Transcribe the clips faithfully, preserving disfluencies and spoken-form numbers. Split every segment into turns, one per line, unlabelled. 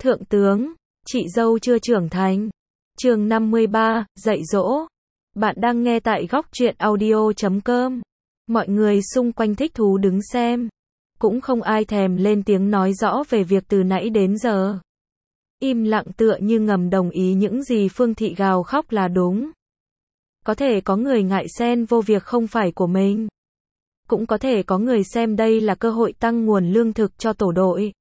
Thượng tướng, chị dâu chưa trưởng thành. Chương năm mươi ba, dạy dỗ. Bạn đang nghe tại góc truyện audio chấm com. Mọi người xung quanh thích thú đứng xem. Cũng không ai thèm lên tiếng nói rõ về việc từ nãy đến giờ. Im lặng tựa như ngầm đồng ý những gì Phương Thị gào khóc là đúng. Có thể có người ngại xen vô việc không phải của mình. Cũng có thể có người xem đây là cơ hội tăng nguồn lương thực cho tổ đội,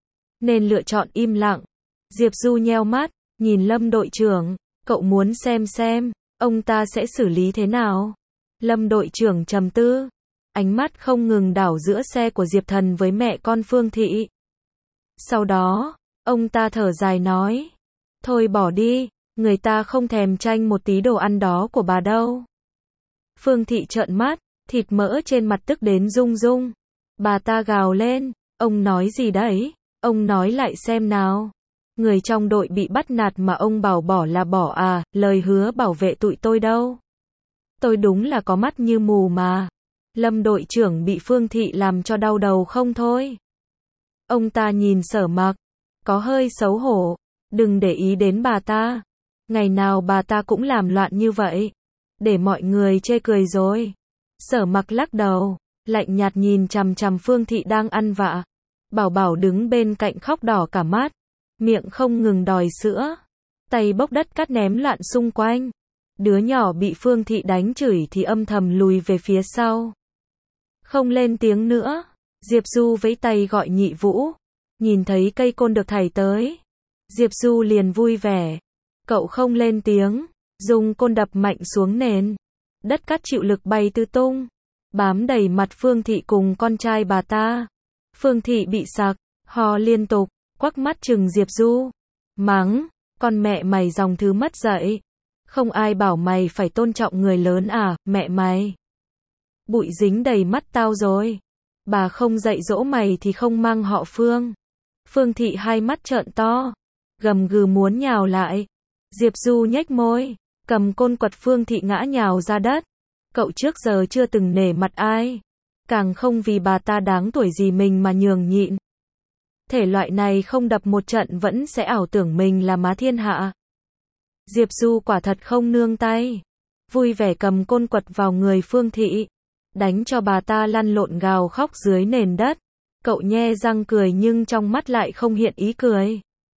nên lựa chọn im lặng. Diệp Du nheo mắt, nhìn Lâm đội trưởng, cậu muốn xem xem, ông ta sẽ xử lý thế nào. Lâm đội trưởng trầm tư, ánh mắt không ngừng đảo giữa xe của Diệp Thần với mẹ con Phương Thị. Sau đó, ông ta thở dài nói, thôi bỏ đi, người ta không thèm tranh một tí đồ ăn đó của bà đâu. Phương Thị trợn mắt, thịt mỡ trên mặt tức đến rung rung. Bà ta gào lên, ông nói gì đấy? Ông nói lại xem nào. Người trong đội bị bắt nạt mà ông bảo bỏ là bỏ à, lời hứa bảo vệ tụi tôi đâu. Tôi đúng là có mắt như mù mà. Lâm đội trưởng bị Phương Thị làm cho đau đầu không thôi. Ông ta nhìn Sở Mặc, có hơi xấu hổ. Đừng để ý đến bà ta. Ngày nào bà ta cũng làm loạn như vậy. Để mọi người chê cười rồi. Sở Mặc lắc đầu, lạnh nhạt nhìn chằm chằm Phương Thị đang ăn vạ. Bảo Bảo đứng bên cạnh khóc đỏ cả mắt, miệng không ngừng đòi sữa, tay bốc đất cát ném loạn xung quanh. Đứa nhỏ bị Phương Thị đánh chửi thì âm thầm lùi về phía sau. Không lên tiếng nữa, Diệp Du vẫy tay gọi Nhị Vũ, nhìn thấy cây côn được thảy tới. Diệp Du liền vui vẻ, cậu không lên tiếng, dùng côn đập mạnh xuống nền. Đất cát chịu lực bay tứ tung, bám đầy mặt Phương Thị cùng con trai bà ta. Phương Thị bị sặc, ho liên tục, quắc mắt chừng Diệp Du, mắng, con mẹ mày dòng thứ mất dạy. Không ai bảo mày phải tôn trọng người lớn à, mẹ mày. Bụi dính đầy mắt tao rồi. Bà không dạy dỗ mày thì không mang họ Phương. Phương Thị hai mắt trợn to, gầm gừ muốn nhào lại. Diệp Du nhếch môi, cầm côn quật Phương Thị ngã nhào ra đất. Cậu trước giờ chưa từng nể mặt ai, càng không vì bà ta đáng tuổi gì mình mà nhường nhịn. Thể loại này không đập một trận vẫn sẽ ảo tưởng mình là má thiên hạ. Diệp Du quả thật không nương tay, vui vẻ cầm côn quật vào người Phương Thị, đánh cho bà ta lăn lộn gào khóc dưới nền đất. Cậu nhe răng cười nhưng trong mắt lại không hiện ý cười.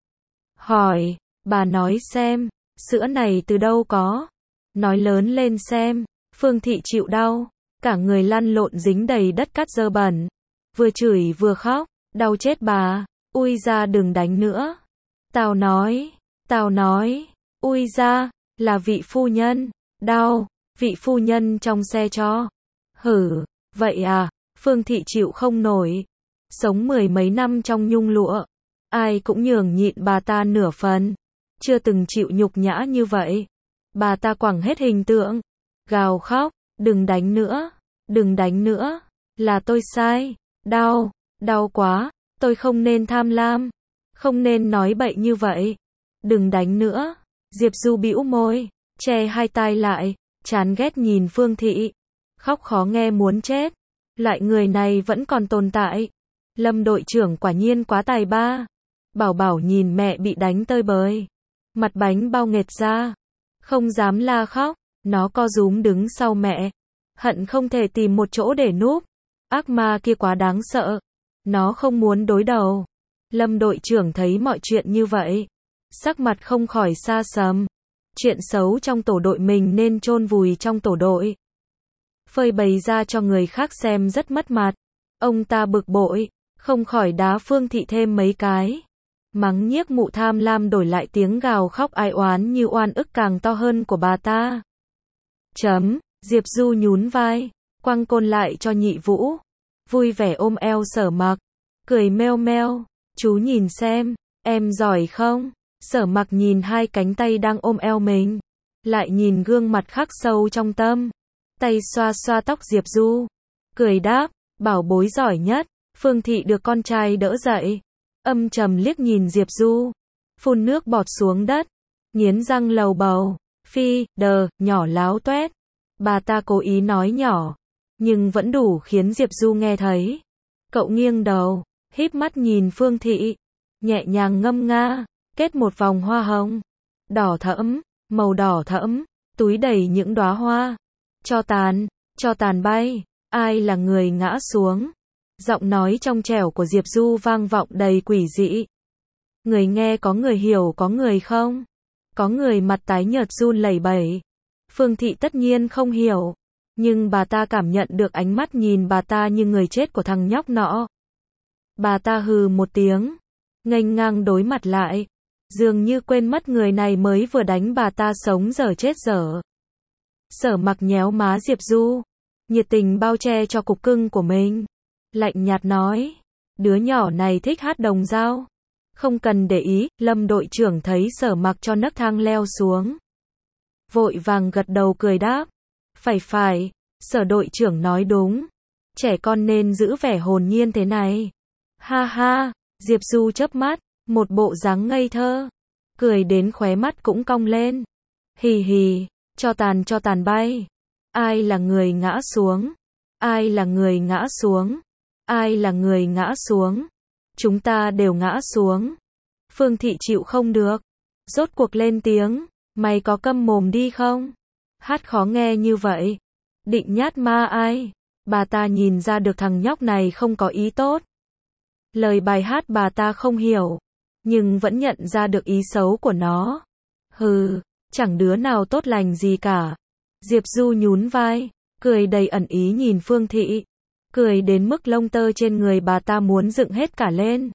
Hỏi, bà nói xem, sữa này từ đâu có? Nói lớn lên xem. Phương Thị chịu đau, cả người lăn lộn dính đầy đất cát dơ bẩn, vừa chửi vừa khóc, đau chết bà, ui ra đừng đánh nữa. Tao nói, tao nói, ui ra, là vị phu nhân, đau, vị phu nhân trong xe cho. Hử, vậy à, Phương Thị chịu không nổi, sống mười mấy năm trong nhung lụa, ai cũng nhường nhịn bà ta nửa phần, chưa từng chịu nhục nhã như vậy. Bà ta quẳng hết hình tượng, gào khóc, đừng đánh nữa, đừng đánh nữa, là tôi sai, đau, đau quá, tôi không nên tham lam, không nên nói bậy như vậy, đừng đánh nữa. Diệp Du bĩu môi, che hai tai lại, chán ghét nhìn Phương Thị, khóc khó nghe muốn chết, loại người này vẫn còn tồn tại. Lâm đội trưởng quả nhiên quá tài ba. Bảo Bảo nhìn mẹ bị đánh tơi bời, mặt bánh bao nghệt ra, không dám la khóc. Nó co rúm đứng sau mẹ, hận không thể tìm một chỗ để núp. Ác ma kia quá đáng sợ, nó không muốn đối đầu. Lâm đội trưởng thấy mọi chuyện như vậy, sắc mặt không khỏi xa sầm. Chuyện xấu trong tổ đội mình nên chôn vùi trong tổ đội, phơi bày ra cho người khác xem rất mất mặt. Ông ta bực bội, không khỏi đá Phương Thị thêm mấy cái, mắng nhiếc mụ tham lam, đổi lại tiếng gào khóc ai oán như oan ức càng to hơn của bà ta. Chấm, Diệp Du nhún vai, quăng côn lại cho Nhị Vũ, vui vẻ ôm eo Sở Mặc, cười meo meo, chú nhìn xem, em giỏi không? Sở Mặc nhìn hai cánh tay đang ôm eo mình, lại nhìn gương mặt khắc sâu trong tâm, tay xoa xoa tóc Diệp Du, cười đáp, bảo bối giỏi nhất. Phương Thị được con trai đỡ dậy, âm trầm liếc nhìn Diệp Du, phun nước bọt xuống đất, nghiến răng lầu bầu. Phi, đờ, nhỏ láo toét. Bà ta cố ý nói nhỏ, nhưng vẫn đủ khiến Diệp Du nghe thấy. Cậu nghiêng đầu, híp mắt nhìn Phương Thị, nhẹ nhàng ngâm nga, kết một vòng hoa hồng, đỏ thẫm, màu đỏ thẫm, túi đầy những đóa hoa. Cho tàn, cho tàn bay, ai là người ngã xuống. Giọng nói trong trẻo của Diệp Du vang vọng đầy quỷ dị. Người nghe có người hiểu có người không. Có người mặt tái nhợt run lẩy bẩy. Phương Thị tất nhiên không hiểu. Nhưng bà ta cảm nhận được ánh mắt nhìn bà ta như người chết của thằng nhóc nọ. Bà ta hừ một tiếng, nghênh ngang đối mặt lại. Dường như quên mất người này mới vừa đánh bà ta sống dở chết dở. Sở Mặc nhéo má Diệp Du, nhiệt tình bao che cho cục cưng của mình. Lạnh nhạt nói, đứa nhỏ này thích hát đồng dao. Không cần để ý, Lâm đội trưởng thấy Sở Mặc cho nấc thang leo xuống. Vội vàng gật đầu cười đáp. Phải phải, Sở đội trưởng nói đúng. Trẻ con nên giữ vẻ hồn nhiên thế này. Ha ha, Diệp Du chớp mắt, một bộ dáng ngây thơ. Cười đến khóe mắt cũng cong lên. Hì hì, cho tàn cho tàn bay. Ai là người ngã xuống? Ai là người ngã xuống? Ai là người ngã xuống? Chúng ta đều ngã xuống. Phương Thị chịu không được. Rốt cuộc lên tiếng. Mày có câm mồm đi không? Hát khó nghe như vậy. Định nhát ma ai? Bà ta nhìn ra được thằng nhóc này không có ý tốt. Lời bài hát bà ta không hiểu. Nhưng vẫn nhận ra được ý xấu của nó. Hừ, chẳng đứa nào tốt lành gì cả. Diệp Du nhún vai, cười đầy ẩn ý nhìn Phương Thị. Cười đến mức lông tơ trên người bà ta muốn dựng hết cả lên.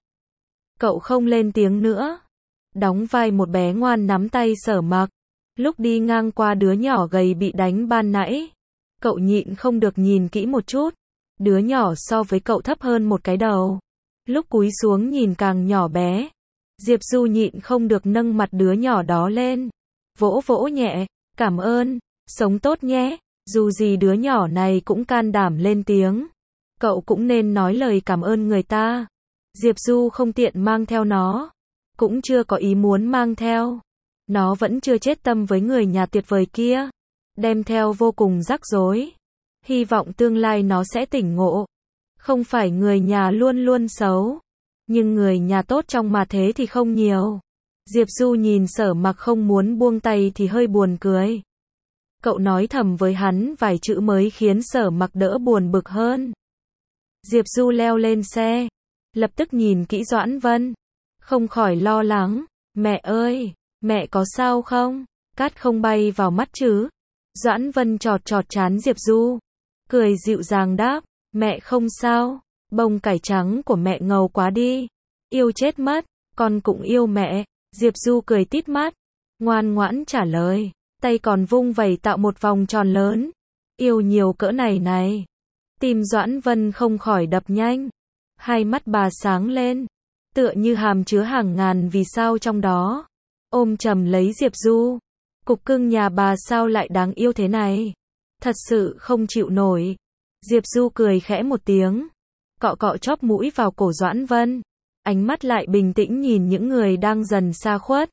Cậu không lên tiếng nữa. Đóng vai một bé ngoan nắm tay Sở Mặc. Lúc đi ngang qua đứa nhỏ gầy bị đánh ban nãy, cậu nhịn không được nhìn kỹ một chút. Đứa nhỏ so với cậu thấp hơn một cái đầu. Lúc cúi xuống nhìn càng nhỏ bé. Diệp Du nhịn không được nâng mặt đứa nhỏ đó lên. Vỗ vỗ nhẹ, cảm ơn, sống tốt nhé. Dù gì đứa nhỏ này cũng can đảm lên tiếng. Cậu cũng nên nói lời cảm ơn người ta. Diệp Du không tiện mang theo nó. Cũng chưa có ý muốn mang theo. Nó vẫn chưa chết tâm với người nhà tuyệt vời kia. Đem theo vô cùng rắc rối. Hy vọng tương lai nó sẽ tỉnh ngộ. Không phải người nhà luôn luôn xấu. Nhưng người nhà tốt trong mà thế thì không nhiều. Diệp Du nhìn Sở Mặc không muốn buông tay thì hơi buồn cười. Cậu nói thầm với hắn vài chữ mới khiến Sở Mặc đỡ buồn bực hơn. Diệp Du leo lên xe. Lập tức nhìn kỹ Doãn Vân. Không khỏi lo lắng. Mẹ ơi, mẹ có sao không? Cát không bay vào mắt chứ? Doãn Vân chọt chọt trán Diệp Du. Cười dịu dàng đáp. Mẹ không sao. Bông cải trắng của mẹ ngầu quá đi. Yêu chết mất. Con cũng yêu mẹ. Diệp Du cười tít mắt. Ngoan ngoãn trả lời. Tay còn vung vẩy tạo một vòng tròn lớn. Yêu nhiều cỡ này này. Tim Doãn Vân không khỏi đập nhanh. Hai mắt bà sáng lên. Tựa như hàm chứa hàng ngàn vì sao trong đó. Ôm chầm lấy Diệp Du. Cục cưng nhà bà sao lại đáng yêu thế này. Thật sự không chịu nổi. Diệp Du cười khẽ một tiếng. Cọ cọ chóp mũi vào cổ Doãn Vân. Ánh mắt lại bình tĩnh nhìn những người đang dần xa khuất.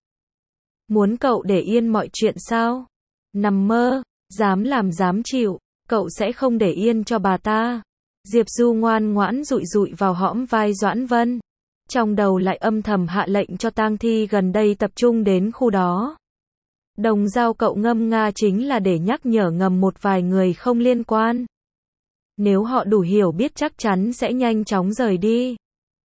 Muốn cậu để yên mọi chuyện sao? Nằm mơ, dám làm dám chịu, cậu sẽ không để yên cho bà ta. Diệp Du ngoan ngoãn dụi dụi vào hõm vai Doãn Vân. Trong đầu lại âm thầm hạ lệnh cho tang thi gần đây tập trung đến khu đó. Đồng dao cậu ngâm nga chính là để nhắc nhở ngầm một vài người không liên quan. Nếu họ đủ hiểu biết chắc chắn sẽ nhanh chóng rời đi.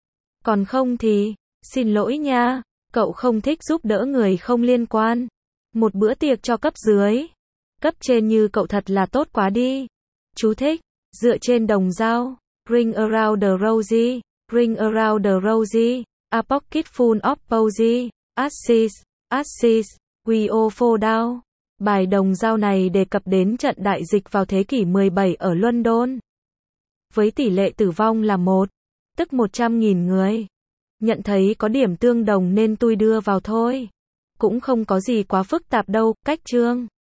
Còn không thì, xin lỗi nha, cậu không thích giúp đỡ người không liên quan. Một bữa tiệc cho cấp dưới. Cấp trên như cậu thật là tốt quá đi. Chú thích, dựa trên đồng dao. Ring around the rosy, ring around the rosy, a pocket full of posy, ashes, ashes, we all fall down. Bài đồng dao này đề cập đến trận đại dịch vào thế kỷ mười bảy ở London. Với tỷ lệ tử vong là một, tức một trăm nghìn người. Nhận thấy có điểm tương đồng nên tôi đưa vào thôi. Cũng không có gì quá phức tạp đâu, cách chương.